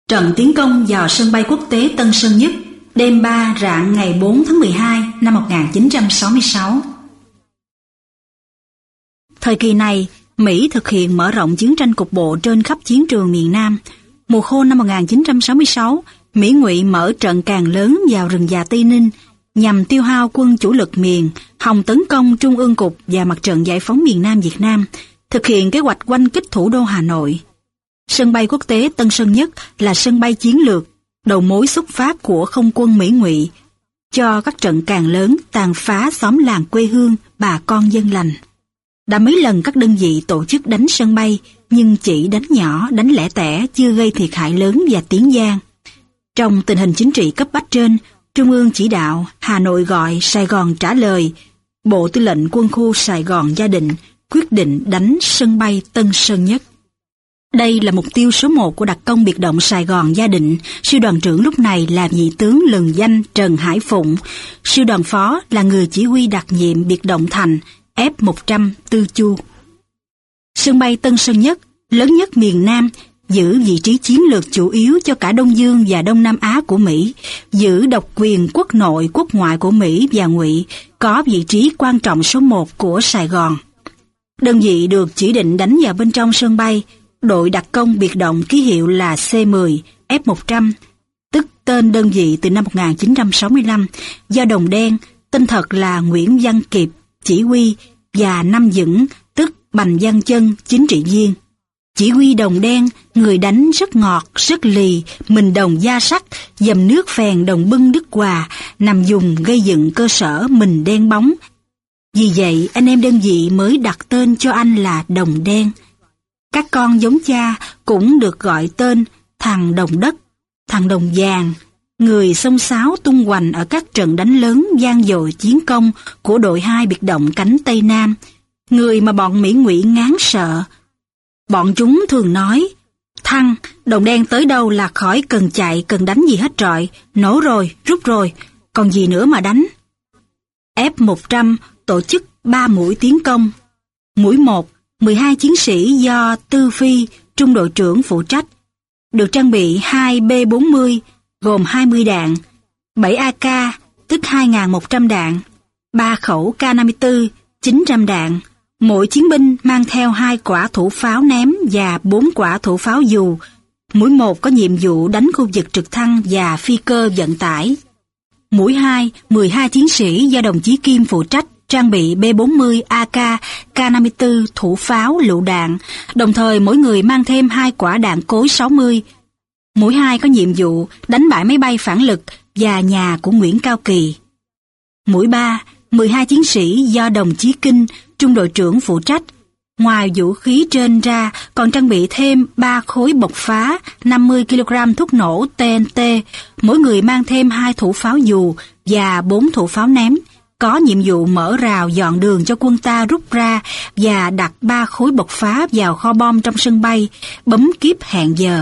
Trận tiến công vào sân bay quốc tế Tân Sơn Nhất, đêm 3 rạng ngày 4 tháng 12 năm 1966. Thời kỳ này, Mỹ thực hiện mở rộng chiến tranh cục bộ trên khắp chiến trường miền Nam. Mùa khô năm 1966, Mỹ ngụy mở trận càng lớn vào rừng già Tây Ninh nhằm tiêu hao quân chủ lực miền, hòng tấn công Trung ương cục và Mặt trận Giải phóng miền Nam Việt Nam, thực hiện kế hoạch oanh kích thủ đô Hà Nội. Sân bay quốc tế Tân Sơn Nhất là sân bay chiến lược, đầu mối xuất phát của không quân Mỹ ngụy cho các trận càng lớn tàn phá xóm làng quê hương bà con dân lành. Đã mấy lần các đơn vị tổ chức đánh sân bay, nhưng chỉ đánh nhỏ, đánh lẻ tẻ, chưa gây thiệt hại lớn và tiếng vang. Trong tình hình chính trị cấp bách trên, Trung ương chỉ đạo, Hà Nội gọi, Sài Gòn trả lời. Bộ Tư lệnh Quân khu Sài Gòn Gia Định quyết định đánh sân bay Tân Sơn Nhất. Đây là mục tiêu số 1 của đặc công biệt động Sài Gòn Gia Định. Sư đoàn trưởng lúc này là vị tướng lừng danh Trần Hải Phụng. Sư đoàn phó là người chỉ huy đặc nhiệm biệt động thành F-100 Tư Chu. Sân bay Tân Sơn Nhất, lớn nhất miền Nam, giữ vị trí chiến lược chủ yếu cho cả Đông Dương và Đông Nam Á của Mỹ, giữ độc quyền quốc nội, quốc ngoại của Mỹ và Ngụy, có vị trí quan trọng số 1 của Sài Gòn. Đơn vị được chỉ định đánh vào bên trong sân bay, đội đặc công biệt động ký hiệu là C-10 F-100, tức tên đơn vị từ năm 1965, do Đồng Đen, tên thật là Nguyễn Văn Kiệp, chỉ huy, và Năm Dững, tức Bành Văn Chân, chính trị viên. Chỉ huy Đồng Đen, người đánh rất ngọt, rất lì, mình đồng da sắt, dầm nước phèn đồng bưng Đức Hòa, nằm dùng gây dựng cơ sở mình đen bóng. Vì vậy, anh em đơn vị mới đặt tên cho anh là Đồng Đen. Các con giống cha cũng được gọi tên thằng Đồng Đất, thằng Đồng Vàng, người xông xáo tung hoành ở các trận đánh lớn vang dội chiến công của đội 2 biệt động cánh Tây Nam, người mà bọn Mỹ ngụy ngán sợ. Bọn chúng thường nói, thằng Đồng Đen tới đâu là khỏi cần chạy, cần đánh gì hết trọi, nổ rồi, rút rồi, còn gì nữa mà đánh. F-100 tổ chức 3 mũi tiến công. Mũi 1, 12 chiến sĩ do Tư Phi, trung đội trưởng phụ trách, được trang bị 2 B-40 gồm 20 đạn, 7 AK tức 2.100 đạn, 3 khẩu K-54, 900 đạn. Mỗi chiến binh mang theo 2 quả thủ pháo ném và 4 quả thủ pháo dù. Mũi 1 có nhiệm vụ đánh khu vực trực thăng và phi cơ vận tải. Mũi 2, 12 chiến sĩ do đồng chí Kim phụ trách, trang bị B-40 AK, K-54 thủ pháo lựu đạn, đồng thời mỗi người mang thêm 2 quả đạn cối 60. Mũi 2 có nhiệm vụ đánh bại máy bay phản lực và nhà của Nguyễn Cao Kỳ. Mũi 3, 12 chiến sĩ do đồng chí Kinh, trung đội trưởng phụ trách. Ngoài vũ khí trên ra, còn trang bị thêm 3 khối bộc phá, 50 kg thuốc nổ TNT, mỗi người mang thêm 2 thủ pháo dù và 4 thủ pháo ném, có nhiệm vụ mở rào dọn đường cho quân ta rút ra và đặt 3 khối bộc phá vào kho bom trong sân bay, bấm kíp hẹn giờ.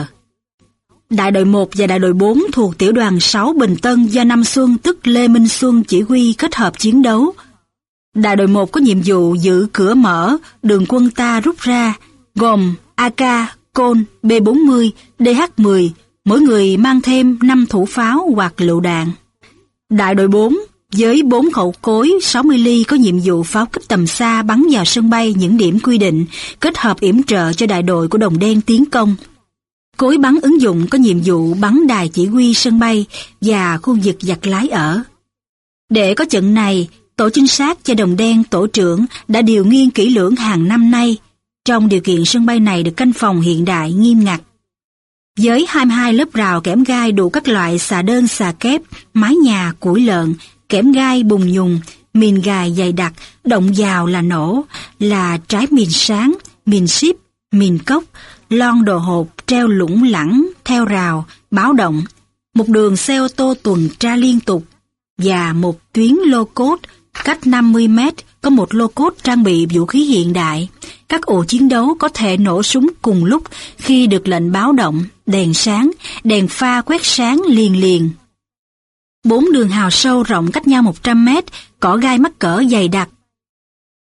Đại đội 1 và đại đội 4 thuộc tiểu đoàn 6 Bình Tân do Năm Xuân tức Lê Minh Xuân chỉ huy kết hợp chiến đấu. Đại đội 1 có nhiệm vụ giữ cửa mở, đường quân ta rút ra, gồm AK, Côn, B-40, DH-10, mỗi người mang thêm 5 thủ pháo hoặc lựu đạn. Đại đội 4 với 4 khẩu cối 60 ly có nhiệm vụ pháo kích tầm xa bắn vào sân bay những điểm quy định, kết hợp yểm trợ cho đại đội của Đồng Đen tiến công. Cối bắn ứng dụng có nhiệm vụ bắn đài chỉ huy sân bay và khu vực giặt lái ở. Để có trận này, tổ trinh sát cho Đồng Đen tổ trưởng đã điều nghiên kỹ lưỡng hàng năm nay, trong điều kiện sân bay này được canh phòng hiện đại nghiêm ngặt. Với 22 lớp rào kẽm gai đủ các loại xà đơn xà kép, mái nhà, củi lợn, kẽm gai bùng nhùng, mìn gài dày đặc, động vào là nổ, là trái mìn sáng, mìn ship, mìn cốc, lon đồ hộp treo lủng lẳng theo rào, báo động, một đường xe ô tô tuần tra liên tục và một tuyến lô cốt cách 50 mét có một lô cốt trang bị vũ khí hiện đại. Các ổ chiến đấu có thể nổ súng cùng lúc khi được lệnh báo động, đèn sáng, đèn pha quét sáng liền liền. 4 đường hào sâu rộng cách nhau 100 mét, cỏ gai mắc cỡ dày đặc.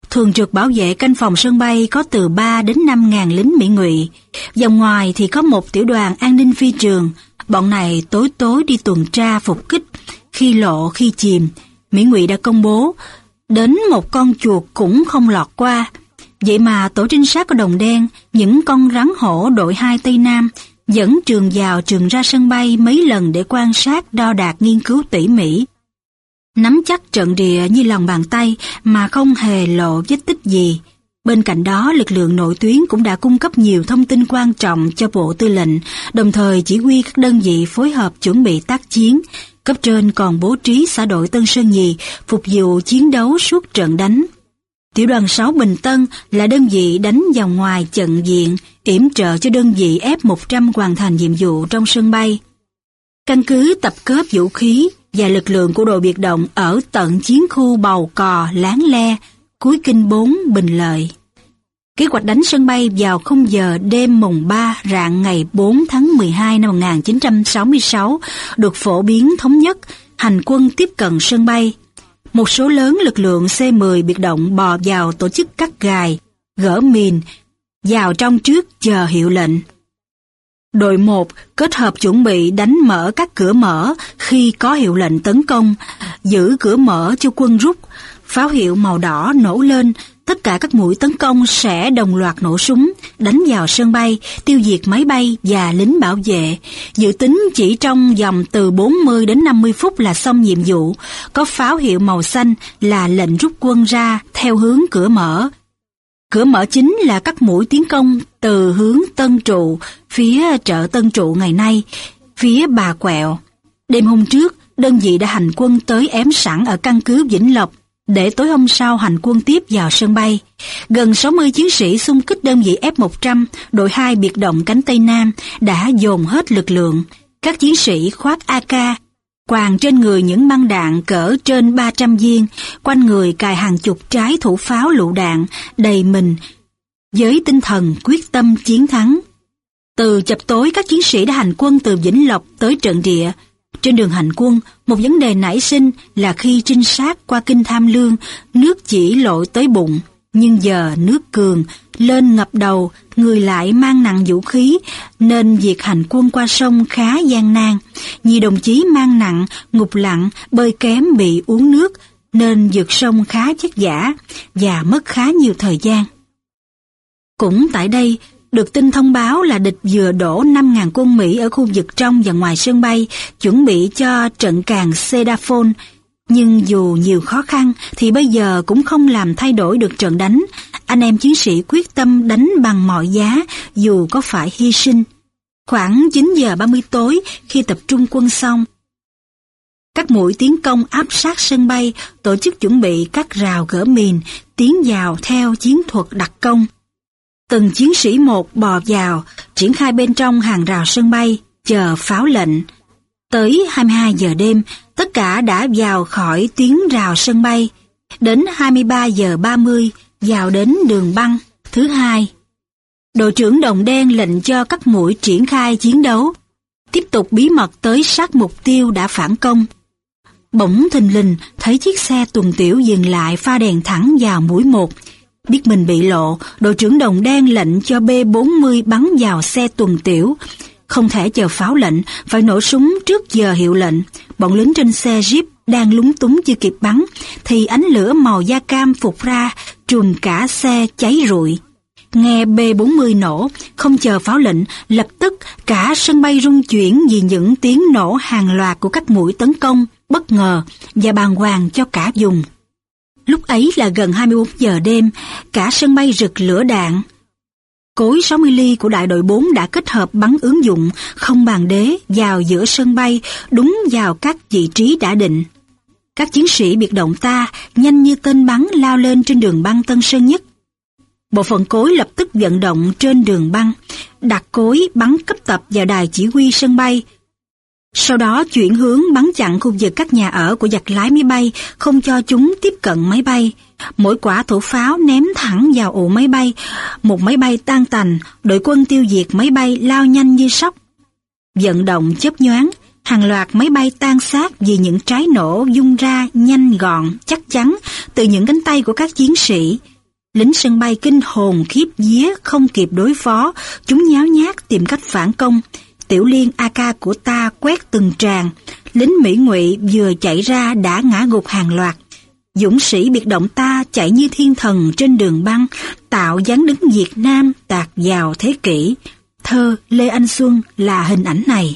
Thường trực bảo vệ canh phòng sân bay có từ 3 đến 5 ngàn lính Mỹ ngụy. Vòng ngoài thì có một tiểu đoàn an ninh phi trường. Bọn này tối tối đi tuần tra phục kích, khi lộ khi chìm. Mỹ ngụy đã công bố, đến một con chuột cũng không lọt qua. Vậy mà tổ trinh sát của Đồng Đen, những con rắn hổ đội 2 Tây Nam, dẫn trường vào trường ra sân bay mấy lần để quan sát, đo đạc, nghiên cứu tỉ mỉ. Nắm chắc trận địa như lòng bàn tay mà không hề lộ vết tích gì. Bên cạnh đó, lực lượng nội tuyến cũng đã cung cấp nhiều thông tin quan trọng cho Bộ Tư lệnh, đồng thời chỉ huy các đơn vị phối hợp chuẩn bị tác chiến. Cấp trên còn bố trí xã đội Tân Sơn Nhì phục vụ chiến đấu suốt trận đánh. Tiểu đoàn 6 Bình Tân là đơn vị đánh vào ngoài trận diện, yểm trợ cho đơn vị F-100 hoàn thành nhiệm vụ trong sân bay. Căn cứ tập kết vũ khí và lực lượng của đội biệt động ở tận chiến khu Bầu Cò, Láng Le, cuối kinh 4, Bình Lợi. Kế hoạch đánh sân bay vào 0 giờ đêm mùng 3 rạng ngày 4 tháng 12 năm 1966 được phổ biến thống nhất, hành quân tiếp cận sân bay. Một số lớn lực lượng C-10 biệt động bò vào tổ chức cắt gài, gỡ mìn, vào trong trước chờ hiệu lệnh. Đội 1 kết hợp chuẩn bị đánh mở các cửa mở khi có hiệu lệnh tấn công, giữ cửa mở cho quân rút. Pháo hiệu màu đỏ nổ lên, tất cả các mũi tấn công sẽ đồng loạt nổ súng, đánh vào sân bay, tiêu diệt máy bay và lính bảo vệ. Dự tính chỉ trong vòng từ 40 đến 50 phút là xong nhiệm vụ. Có pháo hiệu màu xanh là lệnh rút quân ra theo hướng cửa mở. Cửa mở chính là các mũi tiến công từ hướng Tân Trụ, phía chợ Tân Trụ ngày nay, phía Bà Quẹo. Đêm hôm trước, đơn vị đã hành quân tới ém sẵn ở căn cứ Vĩnh Lộc, để tối hôm sau hành quân tiếp vào sân bay. Gần 60 chiến sĩ xung kích đơn vị F-100, đội 2 biệt động cánh Tây Nam đã dồn hết lực lượng. Các chiến sĩ khoác AK, quàng trên người những băng đạn cỡ trên 300 viên, quanh người cài hàng chục trái thủ pháo lựu đạn, đầy mình, với tinh thần quyết tâm chiến thắng. Từ chập tối, các chiến sĩ đã hành quân từ Vĩnh Lộc tới trận địa. Trên đường hành quân, một vấn đề nảy sinh là khi trinh sát qua kinh Tham Lương, nước chỉ lội tới bụng, nhưng giờ nước cường, lên ngập đầu, người lại mang nặng vũ khí, nên việc hành quân qua sông khá gian nan. Nhiều đồng chí mang nặng, ngục lặn, bơi kém bị uống nước, nên vượt sông khá vất vả và mất khá nhiều thời gian. Cũng tại đây, được tin thông báo là địch vừa đổ 5.000 quân Mỹ ở khu vực trong và ngoài sân bay, chuẩn bị cho trận càn Sedaphone. Nhưng dù nhiều khó khăn thì bây giờ cũng không làm thay đổi được trận đánh. Anh em chiến sĩ quyết tâm đánh bằng mọi giá, dù có phải hy sinh. Khoảng 9 giờ 30 tối, khi tập trung quân xong, các mũi tiến công áp sát sân bay, tổ chức chuẩn bị các rào gỡ mìn, tiến vào theo chiến thuật đặc công. Từng chiến sĩ một bò vào, triển khai bên trong hàng rào sân bay, chờ pháo lệnh. Tới 22 giờ đêm, tất cả đã vào khỏi tuyến rào sân bay. Đến 23 giờ 30, vào đến đường băng thứ 2. Đội trưởng Đồng Đen lệnh cho các mũi triển khai chiến đấu, tiếp tục bí mật tới sát mục tiêu đã phản công. Bỗng thình lình thấy chiếc xe tuần tiểu dừng lại, pha đèn thẳng vào mũi 1. Biết mình bị lộ, đội trưởng Đồng Đen lệnh cho B-40 bắn vào xe tuần tiểu. Không thể chờ pháo lệnh, phải nổ súng trước giờ hiệu lệnh. Bọn lính trên xe Jeep đang lúng túng chưa kịp bắn, thì ánh lửa màu da cam phụt ra, trùm cả xe cháy rụi. Nghe B-40 nổ, không chờ pháo lệnh, lập tức cả sân bay rung chuyển vì những tiếng nổ hàng loạt của các mũi tấn công, bất ngờ và bàng hoàng cho cả vùng. Lúc ấy là gần 24 giờ đêm, cả sân bay rực lửa đạn. Cối 60 ly của đại đội 4 đã kết hợp bắn ứng dụng, không bàn đế, vào giữa sân bay, đúng vào các vị trí đã định. Các chiến sĩ biệt động ta nhanh như tên bắn lao lên trên đường băng Tân Sơn Nhất. Bộ phận cối lập tức vận động trên đường băng, đặt cối bắn cấp tập vào đài chỉ huy sân bay. Sau đó chuyển hướng bắn chặn khu vực các nhà ở của giặc lái máy bay, không cho chúng tiếp cận máy bay. Mỗi quả thủ pháo ném thẳng vào ụ máy bay. Một máy bay tan tành, đội quân tiêu diệt máy bay lao nhanh như sóc. Vận động chớp nhoáng, hàng loạt máy bay tan xác vì những trái nổ dung ra nhanh gọn, chắc chắn từ những cánh tay của các chiến sĩ. Lính sân bay kinh hồn khiếp vía không kịp đối phó, chúng nháo nhác tìm cách phản công. Tiểu liên AK của ta quét từng tràng, lính Mỹ Ngụy vừa chạy ra đã ngã gục hàng loạt. Dũng sĩ biệt động ta chạy như thiên thần trên đường băng, tạo dáng đứng Việt Nam tạt vào thế kỷ. Thơ Lê Anh Xuân là hình ảnh này.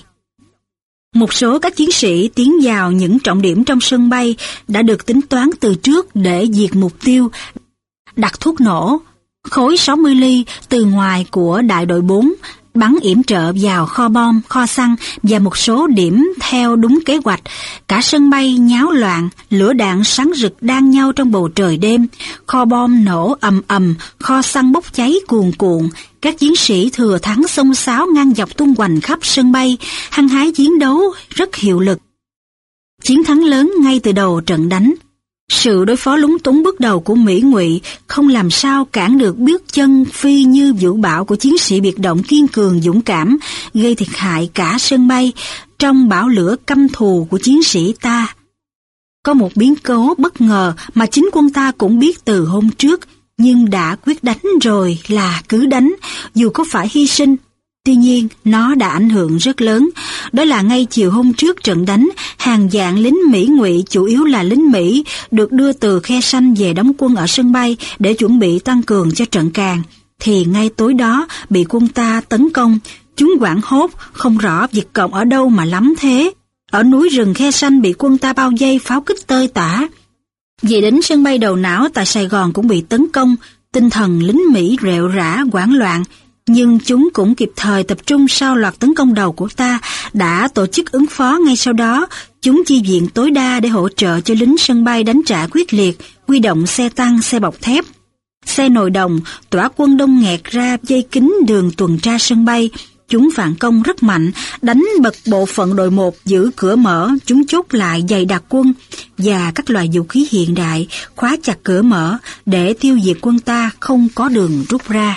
Một số các chiến sĩ tiến vào những trọng điểm trong sân bay đã được tính toán từ trước để diệt mục tiêu, đặt thuốc nổ, khối 60 ly từ ngoài của đại đội 4, bắn yểm trợ vào kho bom, kho xăng và một số điểm theo đúng kế hoạch. Cả sân bay nháo loạn, lửa đạn sáng rực đan nhau trong bầu trời đêm, kho bom nổ ầm ầm, kho xăng bốc cháy cuồn cuộn. Các chiến sĩ thừa thắng xông xáo ngang dọc tung hoành khắp sân bay, hăng hái chiến đấu rất hiệu lực. Chiến thắng lớn ngay từ đầu trận đánh. Sự đối phó lúng túng bước đầu của Mỹ Ngụy không làm sao cản được bước chân phi như vũ bão của chiến sĩ biệt động kiên cường dũng cảm, gây thiệt hại cả sân bay trong bão lửa căm thù của chiến sĩ ta. Có một biến cố bất ngờ mà chính quân ta cũng biết từ hôm trước, nhưng đã quyết đánh rồi là cứ đánh, dù có phải hy sinh. Tuy nhiên, nó đã ảnh hưởng rất lớn. Đó là ngay chiều hôm trước trận đánh, hàng vạn lính Mỹ Ngụy, chủ yếu là lính Mỹ, được đưa từ Khe Sanh về đóng quân ở sân bay để chuẩn bị tăng cường cho trận Càn. Thì ngay tối đó bị quân ta tấn công. Chúng hoảng hốt, không rõ Việt Cộng ở đâu mà lắm thế. Ở núi rừng Khe Sanh bị quân ta bao vây pháo kích tơi tả. Về đến sân bay đầu não tại Sài Gòn cũng bị tấn công, tinh thần lính Mỹ rệu rã, hoảng loạn. Nhưng chúng cũng kịp thời tập trung sau loạt tấn công đầu của ta, đã tổ chức ứng phó ngay sau đó. Chúng chi viện tối đa để hỗ trợ cho lính sân bay đánh trả quyết liệt, huy động xe tăng, xe bọc thép, xe nồi đồng, tỏa quân đông nghẹt ra dây kín đường tuần tra sân bay. Chúng phản công rất mạnh, đánh bật bộ phận đội 1 giữ cửa mở, chúng chốt lại dày đặc quân và các loại vũ khí hiện đại, khóa chặt cửa mở để tiêu diệt quân ta không có đường rút ra.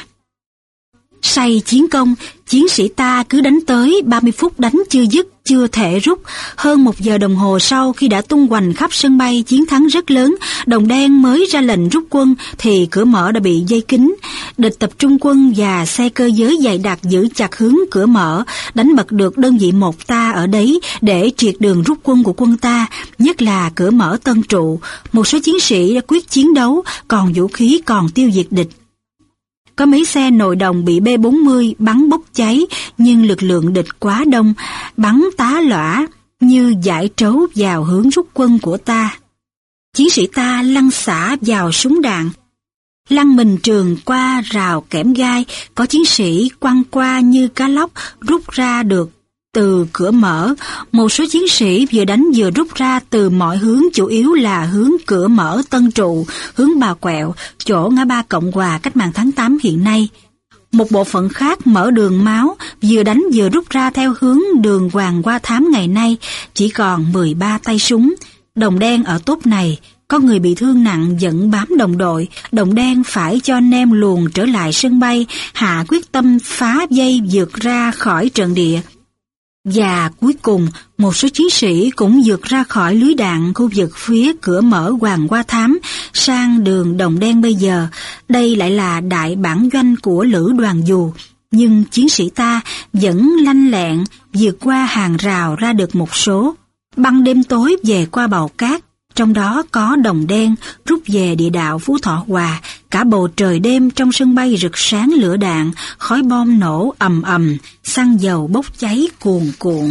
Say chiến công, chiến sĩ ta cứ đánh tới 30 phút đánh chưa dứt, chưa thể rút. Hơn 1 giờ đồng hồ sau khi đã tung hoành khắp sân bay chiến thắng rất lớn, Đồng Đen mới ra lệnh rút quân thì cửa mở đã bị dây kín. Địch tập trung quân và xe cơ giới dày đặc giữ chặt hướng cửa mở, đánh bật được đơn vị 1 ta ở đấy để triệt đường rút quân của quân ta, nhất là cửa mở Tân Trụ. Một số chiến sĩ đã quyết chiến đấu, còn vũ khí còn tiêu diệt địch. Có mấy xe nồi đồng bị B-40 bắn bốc cháy, nhưng lực lượng địch quá đông, bắn tá lỏa như dải trấu vào hướng rút quân của ta. Chiến sĩ ta lăn xả vào súng đạn, lăn mình trường qua rào kẽm gai, có chiến sĩ quăng qua như cá lóc rút ra được từ cửa mở. Một số chiến sĩ vừa đánh vừa rút ra từ mọi hướng, chủ yếu là hướng cửa mở Tân Trụ, hướng Bà Quẹo, chỗ ngã ba Cộng Hòa Cách mạng tháng 8 hiện nay. Một bộ phận khác mở đường Máu, vừa đánh vừa rút ra theo hướng đường Hoàng Hoa Thám ngày nay, chỉ còn 13 tay súng. Đồng Đen ở tốp này, có người bị thương nặng vẫn bám đồng đội. Đồng Đen phải cho anh em luồn trở lại sân bay, hạ quyết tâm phá dây vượt ra khỏi trận địa. Và cuối cùng, một số chiến sĩ cũng vượt ra khỏi lưới đạn khu vực phía cửa mở Hoàng Hoa Thám sang đường Đồng Đen bây giờ. Đây lại là đại bản doanh của Lữ Đoàn Dù. Nhưng chiến sĩ ta vẫn lanh lẹn vượt qua hàng rào ra được một số. Băng đêm tối về qua Bào Cát, trong đó có Đồng Đen rút về địa đạo Phú Thọ Hòa. Cả bầu trời đêm trong sân bay rực sáng lửa đạn, khói bom nổ ầm ầm, xăng dầu bốc cháy cuồn cuộn.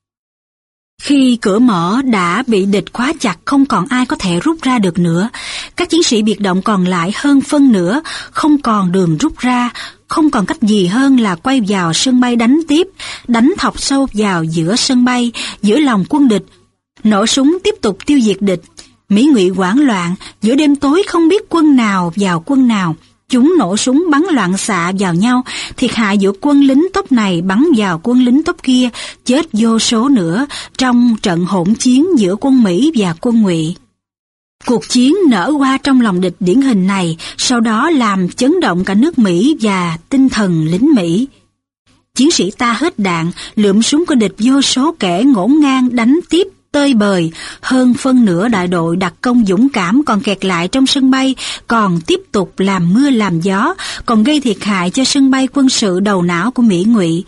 Khi cửa mở đã bị địch khóa chặt, không còn ai có thể rút ra được nữa. Các chiến sĩ biệt động còn lại hơn phân nửa, không còn đường rút ra, không còn cách gì hơn là quay vào sân bay đánh tiếp, đánh thọc sâu vào giữa sân bay, giữa lòng quân địch, nổ súng tiếp tục tiêu diệt địch. Mỹ Ngụy hoảng loạn, giữa đêm tối không biết quân nào vào quân nào. Chúng nổ súng bắn loạn xạ vào nhau, thiệt hại giữa quân lính tốp này bắn vào quân lính tốp kia, chết vô số nữa trong trận hỗn chiến giữa quân Mỹ và quân Ngụy. Cuộc chiến nở hoa trong lòng địch điển hình này, sau đó làm chấn động cả nước Mỹ và tinh thần lính Mỹ. Chiến sĩ ta hết đạn, lượm súng của địch vô số kẻ ngổn ngang đánh tiếp tơi bời. Hơn phân nửa đại đội đặc công dũng cảm còn kẹt lại trong sân bay, còn tiếp tục làm mưa làm gió, còn gây thiệt hại cho sân bay quân sự đầu não của Mỹ Ngụy.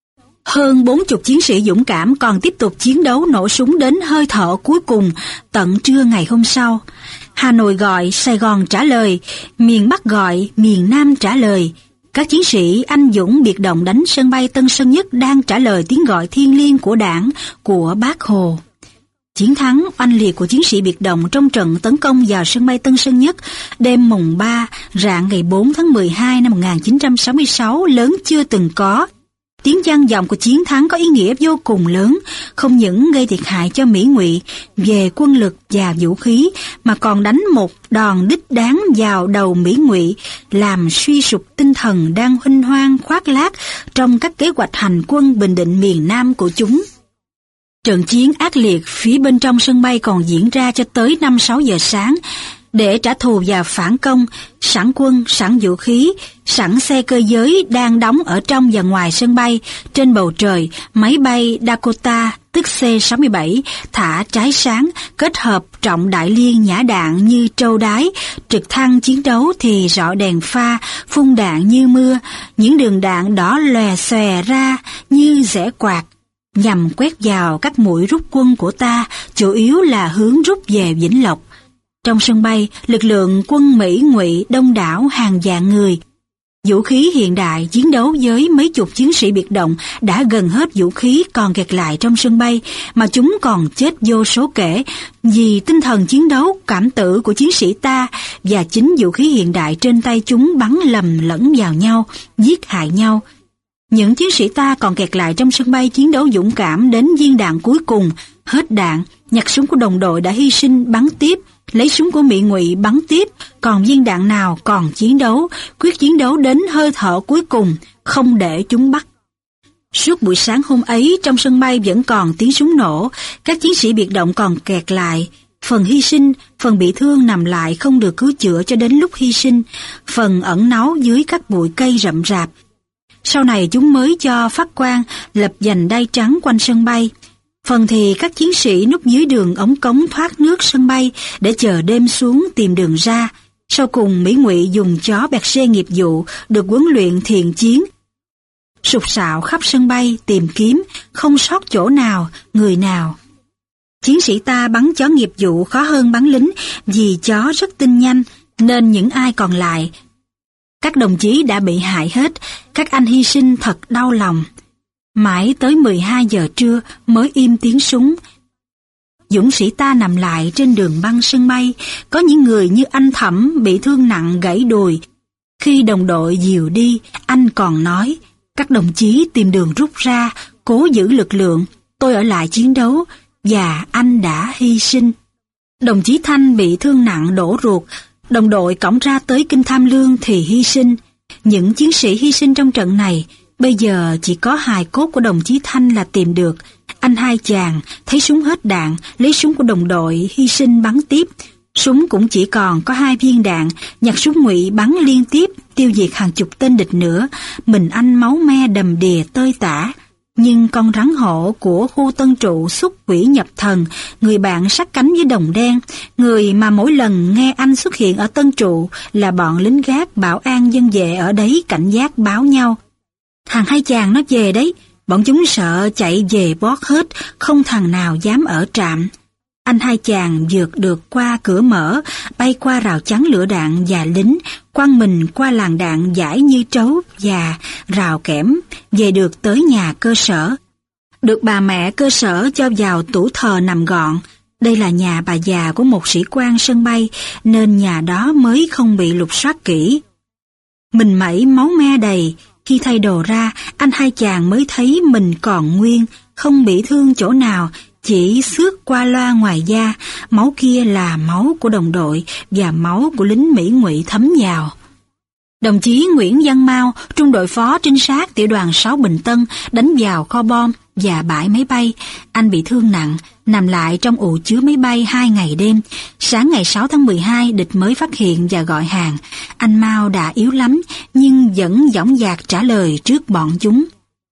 Hơn 40 chiến sĩ dũng cảm còn tiếp tục chiến đấu nổ súng đến hơi thở cuối cùng tận trưa ngày hôm sau. Hà Nội gọi, Sài Gòn trả lời, miền Bắc gọi, miền Nam trả lời. Các chiến sĩ anh dũng biệt động đánh sân bay Tân Sơn Nhất đang trả lời tiếng gọi thiêng liêng của Đảng, của Bác Hồ. Chiến thắng oanh liệt của chiến sĩ biệt động trong trận tấn công vào sân bay Tân Sơn Nhất đêm mùng 3 rạng ngày 4 tháng 12 năm 1966 lớn chưa từng có. Tiếng vang vọng của chiến thắng có ý nghĩa vô cùng lớn, không những gây thiệt hại cho Mỹ Ngụy về quân lực và vũ khí, mà còn đánh một đòn đích đáng vào đầu Mỹ Ngụy, làm suy sụp tinh thần đang huênh hoang khoác lác trong các kế hoạch hành quân bình định miền Nam của chúng. Trận chiến ác liệt phía bên trong sân bay còn diễn ra cho tới 5-6 giờ sáng. Để trả thù và phản công, sẵn quân, sẵn vũ khí, sẵn xe cơ giới đang đóng ở trong và ngoài sân bay. Trên bầu trời, máy bay Dakota, tức C-67, thả trái sáng, kết hợp trọng đại liên nhả đạn như trâu đái, trực thăng chiến đấu thì rọi đèn pha, phun đạn như mưa, những đường đạn đỏ lòe xòe ra như rẽ quạt, nhằm quét vào các mũi rút quân của ta, chủ yếu là hướng rút về Vĩnh Lộc. Trong sân bay, lực lượng quân Mỹ Ngụy đông đảo hàng vạn người. Vũ khí hiện đại chiến đấu với mấy chục chiến sĩ biệt động đã gần hết vũ khí còn kẹt lại trong sân bay, mà chúng còn chết vô số kể vì tinh thần chiến đấu cảm tử của chiến sĩ ta, và chính vũ khí hiện đại trên tay chúng bắn lầm lẫn vào nhau, giết hại nhau. Những chiến sĩ ta còn kẹt lại trong sân bay chiến đấu dũng cảm đến viên đạn cuối cùng, hết đạn, nhặt súng của đồng đội đã hy sinh bắn tiếp, lấy súng của Mỹ Ngụy bắn tiếp, còn viên đạn nào còn chiến đấu, quyết chiến đấu đến hơi thở cuối cùng, không để chúng bắt. Suốt buổi sáng hôm ấy, trong sân bay vẫn còn tiếng súng nổ, các chiến sĩ biệt động còn kẹt lại. Phần hy sinh, phần bị thương nằm lại không được cứu chữa cho đến lúc hy sinh, phần ẩn náu dưới các bụi cây rậm rạp. Sau này chúng mới cho phát quang lập vành đai trắng quanh sân bay. Phần thì các chiến sĩ núp dưới đường ống cống thoát nước sân bay để chờ đêm xuống tìm đường ra. Sau cùng Mỹ Ngụy dùng chó bẹt xe nghiệp vụ được huấn luyện thiện chiến, sục sạo khắp sân bay tìm kiếm, không sót chỗ nào, người nào. Chiến sĩ ta bắn chó nghiệp vụ khó hơn bắn lính vì chó rất tinh nhanh, nên những ai còn lại, các đồng chí đã bị hại hết, các anh hy sinh thật đau lòng. Mãi tới 12 giờ trưa mới im tiếng súng. Dũng sĩ ta nằm lại trên đường băng sân bay, có những người như anh Thẩm bị thương nặng gãy đùi. Khi đồng đội dìu đi, anh còn nói, các đồng chí tìm đường rút ra, cố giữ lực lượng, tôi ở lại chiến đấu, và anh đã hy sinh. Đồng chí Thanh bị thương nặng đổ ruột, đồng đội cõng ra tới Kinh Tham Lương thì hy sinh. Những chiến sĩ hy sinh trong trận này, bây giờ chỉ có hài cốt của đồng chí Thanh là tìm được. Anh Hai Chàng thấy súng hết đạn, lấy súng của đồng đội hy sinh bắn tiếp. Súng cũng chỉ còn có 2 viên đạn, nhặt súng Ngụy bắn liên tiếp, tiêu diệt hàng chục tên địch nữa. Mình anh máu me đầm đìa tơi tả. Nhưng con rắn hổ của khu Tân Trụ xúc quỷ nhập thần, người bạn sát cánh với đồng đen, người mà mỗi lần nghe anh xuất hiện ở Tân Trụ là bọn lính gác bảo an dân vệ ở đấy cảnh giác báo nhau. Thằng Hai Chàng nó về đấy, bọn chúng sợ chạy về bót hết, không thằng nào dám ở trạm. Anh Hai Chàng vượt được qua cửa mở, bay qua rào chắn lửa đạn và lính, quăng mình qua làn đạn dải như trấu và rào kẽm, về được tới nhà cơ sở. Được bà mẹ cơ sở cho vào tủ thờ nằm gọn. Đây là nhà bà già của một sĩ quan sân bay, nên nhà đó mới không bị lục soát kỹ. Mình mẩy máu me đầy, khi thay đồ ra, anh Hai Chàng mới thấy mình còn nguyên, không bị thương chỗ nào, chỉ xước qua loa ngoài da. Máu kia là máu của đồng đội và máu của lính Mỹ Ngụy thấm vào. Đồng chí Nguyễn Văn Mao, trung đội phó trinh sát tiểu đoàn 6 Bình Tân, đánh vào kho bom và bãi máy bay. Anh bị thương nặng, nằm lại trong ụ chứa máy bay 2 ngày đêm. Sáng ngày 6 tháng 12, địch mới phát hiện và gọi hàng. Anh Mao đã yếu lắm, nhưng vẫn dõng dạc trả lời trước bọn chúng.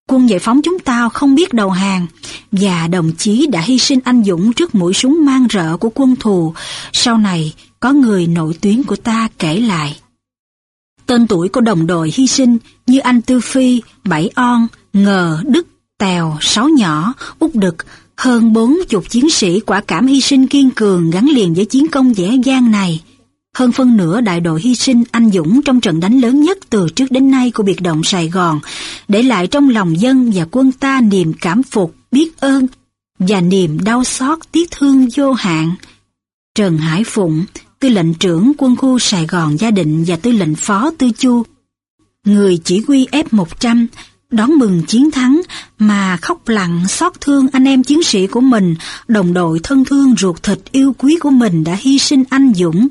Quân giải phóng chúng ta không biết đầu hàng, và đồng chí đã hy sinh anh dũng trước mũi súng mang rợ của quân thù. Sau này, có người nội tuyến của ta kể lại. Tên tuổi của đồng đội hy sinh như anh Tư Phi, Bảy On, Ngờ, Đức, Tèo, Sáu Nhỏ, Út Đực, hơn 40 chiến sĩ quả cảm hy sinh kiên cường gắn liền với chiến công dễ dàng này. Hơn phân nửa đại đội hy sinh anh dũng trong trận đánh lớn nhất từ trước đến nay của biệt động Sài Gòn, để lại trong lòng dân và quân ta niềm cảm phục, biết ơn và niềm đau xót tiếc thương vô hạn. Trần Hải Phụng, tư lệnh trưởng quân khu Sài Gòn Gia Định và tư lệnh phó Tư Chu, người chỉ huy F-100, đón mừng chiến thắng mà khóc lặng xót thương anh em chiến sĩ của mình, đồng đội thân thương ruột thịt yêu quý của mình đã hy sinh anh dũng.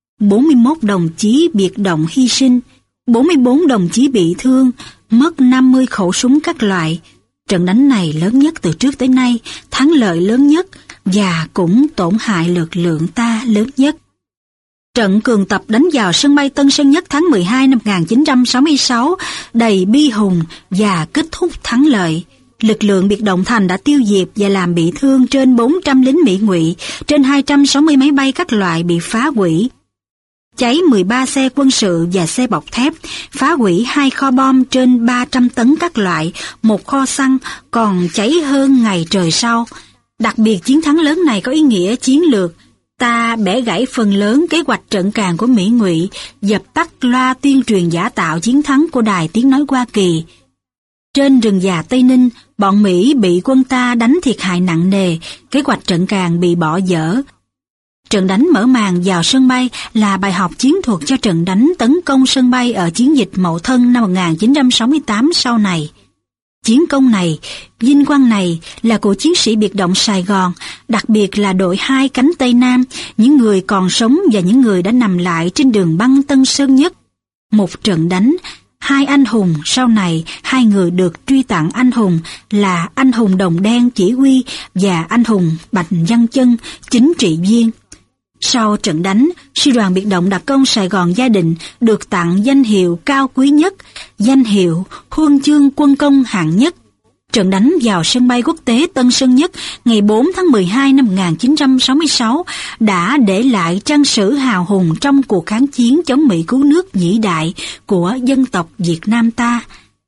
41 đồng chí biệt động hy sinh, 44 đồng chí bị thương, mất 50 khẩu súng các loại. Trận đánh này lớn nhất từ trước tới nay, thắng lợi lớn nhất và cũng tổn hại lực lượng ta lớn nhất. Trận cường tập đánh vào sân bay Tân Sơn Nhất tháng 12 năm 1966 đầy bi hùng và kết thúc thắng lợi. Lực lượng biệt động thành đã tiêu diệt và làm bị thương trên 400 lính Mỹ ngụy, trên 260 máy bay các loại bị phá hủy. Cháy 13 xe quân sự và xe bọc thép, phá hủy 2 kho bom trên 300 tấn các loại, 1 kho xăng, còn cháy hơn ngày trời sau. Đặc biệt chiến thắng lớn này có ý nghĩa chiến lược. Ta bẻ gãy phần lớn kế hoạch trận càn của Mỹ ngụy, dập tắt loa tuyên truyền giả tạo chiến thắng của Đài Tiếng Nói Hoa Kỳ. Trên rừng già Tây Ninh, bọn Mỹ bị quân ta đánh thiệt hại nặng nề, kế hoạch trận càn bị bỏ dở. Trận đánh mở màn vào sân bay là bài học chiến thuật cho trận đánh tấn công sân bay ở chiến dịch Mậu Thân năm 1968 sau này. Chiến công này, vinh quang này là của chiến sĩ biệt động Sài Gòn, đặc biệt là đội 2 cánh Tây Nam, những người còn sống và những người đã nằm lại trên đường băng Tân Sơn Nhất. Một trận đánh, 2 anh hùng, sau này 2 người được truy tặng anh hùng là anh hùng Đồng Đen chỉ huy và anh hùng Bạch Văn Chân chính trị viên. Sau trận đánh, sư đoàn biệt động đặc công Sài Gòn Gia Định được tặng danh hiệu cao quý nhất, danh hiệu Huân chương quân công hạng nhất. Trận đánh vào sân bay quốc tế Tân Sơn Nhất ngày 4 tháng 12 năm 1966 đã để lại trang sử hào hùng trong cuộc kháng chiến chống Mỹ cứu nước vĩ đại của dân tộc Việt Nam ta.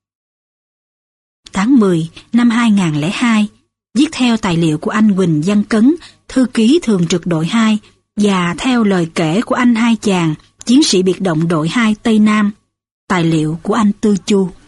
Tháng 10 năm 2002, viết theo tài liệu của anh Huỳnh Văn Cấn, thư ký thường trực đội 2, và theo lời kể của anh Hai Chàng, chiến sĩ biệt động đội 2 Tây Nam, tài liệu của anh Tư Chu.